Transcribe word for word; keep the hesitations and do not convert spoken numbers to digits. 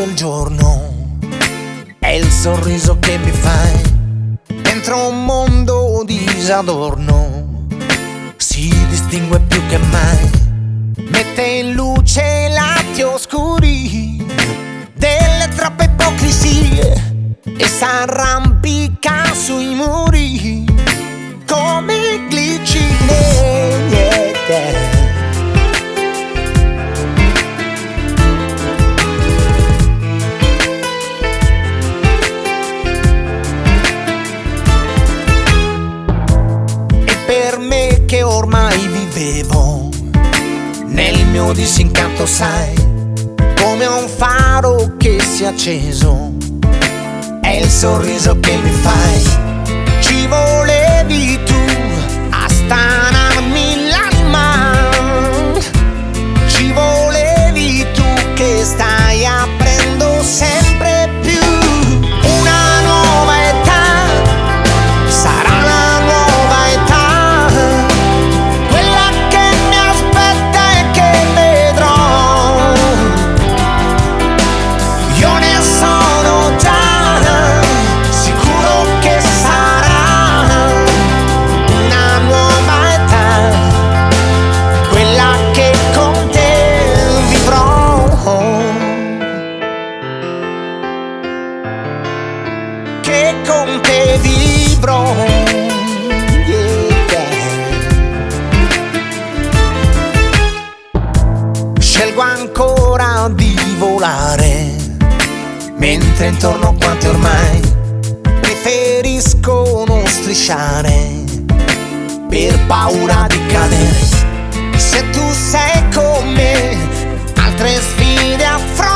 del giorno è il sorriso che mi fai dentro un mondo disadorno. Si distingue più che mai, mette in luce i lati oscuri delle troppe ipocrisie e s'arrampica sui muri come glicine. Yeah, yeah. Per me che ormai vivevo nel mio disincanto, sai, come un faro che si è acceso, è il sorriso che mi fai. Ci volevi tu a stanarmi l'anima, ci volevi tu che stai aprendo sempre più una nuova età. Sarà la nuova età, che con te vivrò. Yeah. Scelgo ancora di volare, mentre intorno quanti ormai preferisco non strisciare per paura di cadere. Se tu sei con me, altre sfide affronto.